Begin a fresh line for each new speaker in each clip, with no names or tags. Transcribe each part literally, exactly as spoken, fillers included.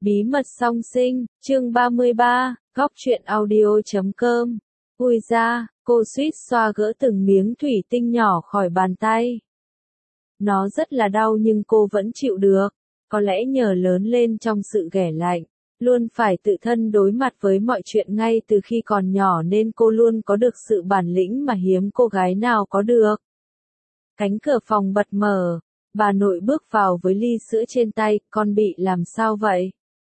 Bí mật song sinh, chương ba mươi ba, góc truyện audio chấm com. Ui da, cô suýt xoa gỡ từng miếng thủy tinh nhỏ khỏi bàn tay. Nó rất là đau nhưng cô vẫn chịu được, có lẽ nhờ lớn lên trong sự ghẻ lạnh, luôn phải tự thân đối mặt với mọi chuyện ngay từ khi còn nhỏ nên cô luôn có được sự bản lĩnh mà hiếm cô gái nào có được. Cánh cửa phòng bật mở, bà nội bước vào với ly sữa trên tay, con bị làm sao vậy?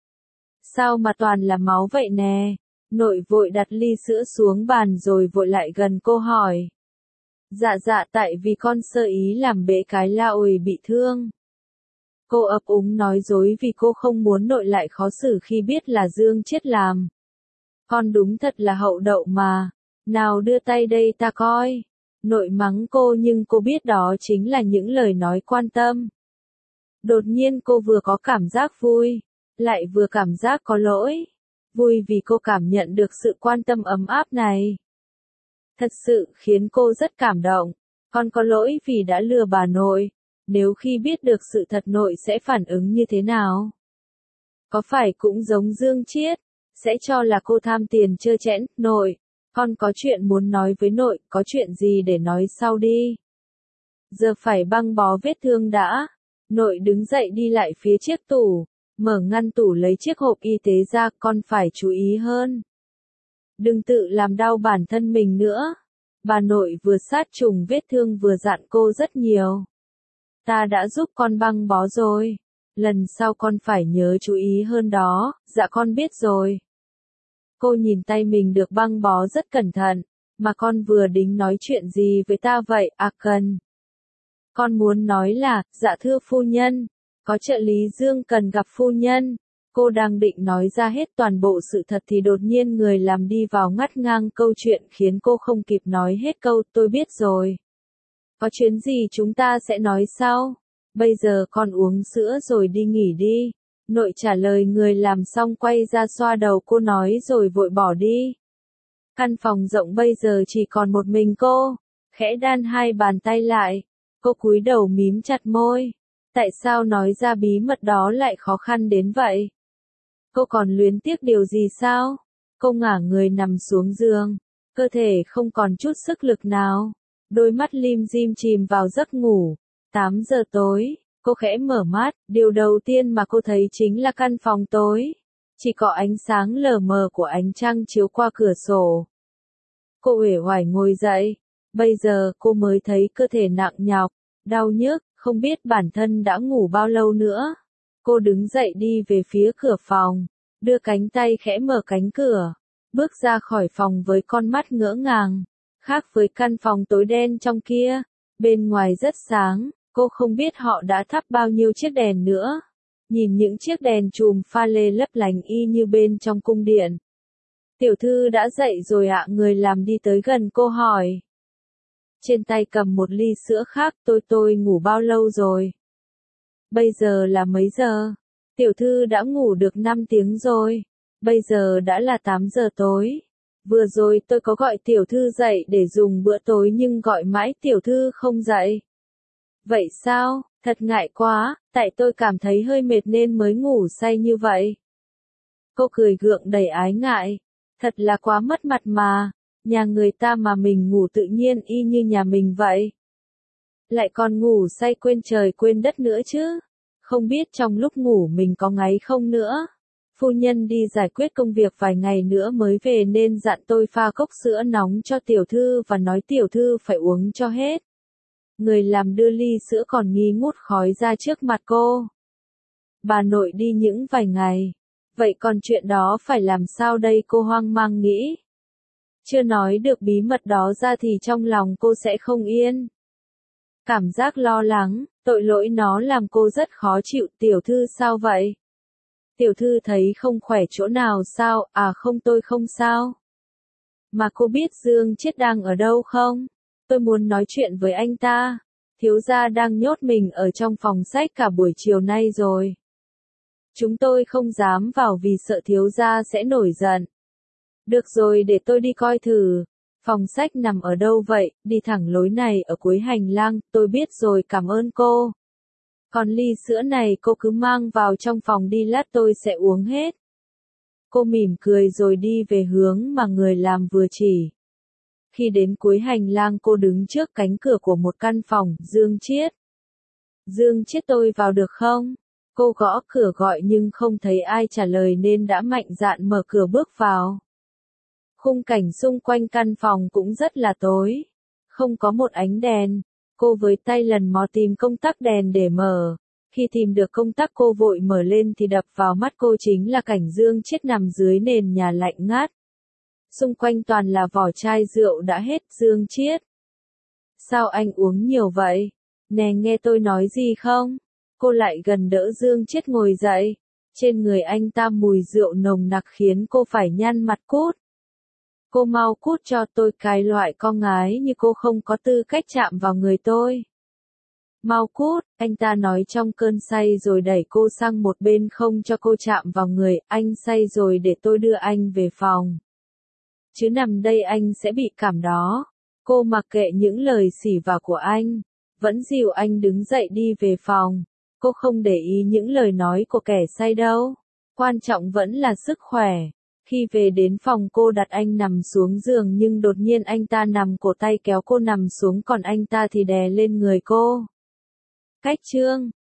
Sao mà toàn là máu vậy nè? Nội vội đặt ly sữa xuống bàn rồi vội lại gần cô hỏi. Dạ dạ tại vì con sơ ý làm bể cái la ồi bị thương. Cô ấp úng nói dối vì cô không muốn nội lại khó xử khi biết là Dương Chiết làm. Con đúng thật là hậu đậu mà. Nào đưa tay đây ta coi. Nội mắng cô nhưng cô biết đó chính là những lời nói quan tâm. Đột nhiên cô vừa có cảm giác vui, lại vừa cảm giác có lỗi. Vui vì cô cảm nhận được sự quan tâm ấm áp này. Thật sự khiến cô rất cảm động. Con có lỗi vì đã lừa bà nội. Nếu khi biết được sự thật nội sẽ phản ứng như thế nào? Có phải cũng giống Dương Chiết, sẽ cho là cô tham tiền trơ trẽn? Nội, con có chuyện muốn nói với nội, có chuyện gì để nói sau đi. Giờ phải băng bó vết thương đã. Nội đứng dậy đi lại phía chiếc tủ, mở ngăn tủ lấy chiếc hộp y tế ra, con phải chú ý hơn. Đừng tự làm đau bản thân mình nữa. Bà nội vừa sát trùng vết thương vừa dặn cô rất nhiều. Ta đã giúp con băng bó rồi. Lần sau con phải nhớ chú ý hơn đó. Dạ con biết rồi. Cô nhìn tay mình được băng bó rất cẩn thận. Mà con vừa định nói chuyện gì với ta vậy? À cần. Con muốn nói là, dạ thưa phu nhân. Có trợ lý Dương cần gặp phu nhân. Cô đang định nói ra hết toàn bộ sự thật thì đột nhiên người làm đi vào ngắt ngang câu chuyện khiến cô không kịp nói hết câu, tôi biết rồi. Có chuyến gì chúng ta sẽ nói sau. Bây giờ con uống sữa rồi đi nghỉ đi. Nội trả lời người làm xong quay ra xoa đầu cô nói rồi vội bỏ đi. Căn phòng rộng bây giờ chỉ còn một mình cô. Khẽ đan hai bàn tay lại. Cô cúi đầu mím chặt môi. Tại sao nói ra bí mật đó lại khó khăn đến vậy? Cô còn luyến tiếc điều gì sao? Cô ngả người nằm xuống giường. Cơ thể không còn chút sức lực nào. Đôi mắt lim dim chìm vào giấc ngủ. tám giờ tối, cô khẽ mở mắt, điều đầu tiên mà cô thấy chính là căn phòng tối. Chỉ có ánh sáng lờ mờ của ánh trăng chiếu qua cửa sổ. Cô uể oải ngồi dậy. Bây giờ cô mới thấy cơ thể nặng nhọc, đau nhức, không biết bản thân đã ngủ bao lâu nữa. Cô đứng dậy đi về phía cửa phòng, đưa cánh tay khẽ mở cánh cửa, bước ra khỏi phòng với con mắt ngỡ ngàng. Khác với căn phòng tối đen trong kia, bên ngoài rất sáng, cô không biết họ đã thắp bao nhiêu chiếc đèn nữa. Nhìn những chiếc đèn chùm pha lê lấp lánh y như bên trong cung điện. Tiểu thư đã dậy rồi ạ? Người làm đi tới gần cô hỏi. Trên tay cầm một ly sữa khác, tôi tôi ngủ bao lâu rồi? Bây giờ là mấy giờ? Tiểu thư đã ngủ được năm tiếng rồi. Bây giờ đã là tám giờ tối. Vừa rồi tôi có gọi tiểu thư dậy để dùng bữa tối nhưng gọi mãi tiểu thư không dậy. Vậy sao? Thật ngại quá, tại tôi cảm thấy hơi mệt nên mới ngủ say như vậy. Cô cười gượng đầy ái ngại. Thật là quá mất mặt mà. Nhà người ta mà mình ngủ tự nhiên y như nhà mình vậy. Lại còn ngủ say quên trời quên đất nữa chứ. Không biết trong lúc ngủ mình có ngáy không nữa. Phu nhân đi giải quyết công việc vài ngày nữa mới về nên dặn tôi pha cốc sữa nóng cho tiểu thư và nói tiểu thư phải uống cho hết. Người làm đưa ly sữa còn nghi ngút khói ra trước mặt cô. Bà nội đi những vài ngày. Vậy còn chuyện đó phải làm sao đây? Cô hoang mang nghĩ. Chưa nói được bí mật đó ra thì trong lòng cô sẽ không yên. Cảm giác lo lắng, tội lỗi nó làm cô rất khó chịu. Tiểu thư sao vậy? Tiểu thư thấy không khỏe chỗ nào sao? À không, tôi không sao. Mà cô biết Dương Chiết đang ở đâu không? Tôi muốn nói chuyện với anh ta. Thiếu gia đang nhốt mình ở trong phòng sách cả buổi chiều nay rồi. Chúng tôi không dám vào vì sợ thiếu gia sẽ nổi giận. Được rồi, để tôi đi coi thử. Phòng sách nằm ở đâu vậy? Đi thẳng lối này ở cuối hành lang. Tôi biết rồi, cảm ơn cô. Còn ly sữa này cô cứ mang vào trong phòng đi, lát tôi sẽ uống hết. Cô mỉm cười rồi đi về hướng mà người làm vừa chỉ. Khi đến cuối hành lang cô đứng trước cánh cửa của một căn phòng, Dương Chiết. Dương Chiết, tôi vào được không? Cô gõ cửa gọi nhưng không thấy ai trả lời nên đã mạnh dạn mở cửa bước vào. Khung cảnh xung quanh căn phòng cũng rất là tối. Không có một ánh đèn. Cô với tay lần mò tìm công tắc đèn để mở. Khi tìm được công tắc cô vội mở lên thì đập vào mắt cô chính là cảnh Dương Chiết nằm dưới nền nhà lạnh ngắt. Xung quanh toàn là vỏ chai rượu đã hết. Dương Chiết. Sao anh uống nhiều vậy? Nè, nghe tôi nói gì không? Cô lại gần đỡ Dương Chiết ngồi dậy. Trên người anh ta mùi rượu nồng nặc khiến cô phải nhăn mặt cút. Cô mau cút cho tôi, cái loại con gái như cô không có tư cách chạm vào người tôi. Mau cút, anh ta nói trong cơn say rồi đẩy cô sang một bên không cho cô chạm vào người. Anh say rồi, để tôi đưa anh về phòng. Chứ nằm đây anh sẽ bị cảm đó. Cô mặc kệ những lời xỉ vả của anh. Vẫn dìu anh đứng dậy đi về phòng. Cô không để ý những lời nói của kẻ say đâu. Quan trọng vẫn là sức khỏe. Khi về đến phòng cô đặt anh nằm xuống giường nhưng đột nhiên anh ta nằm cổ tay kéo cô nằm xuống, còn anh ta thì đè lên người cô. Cách chương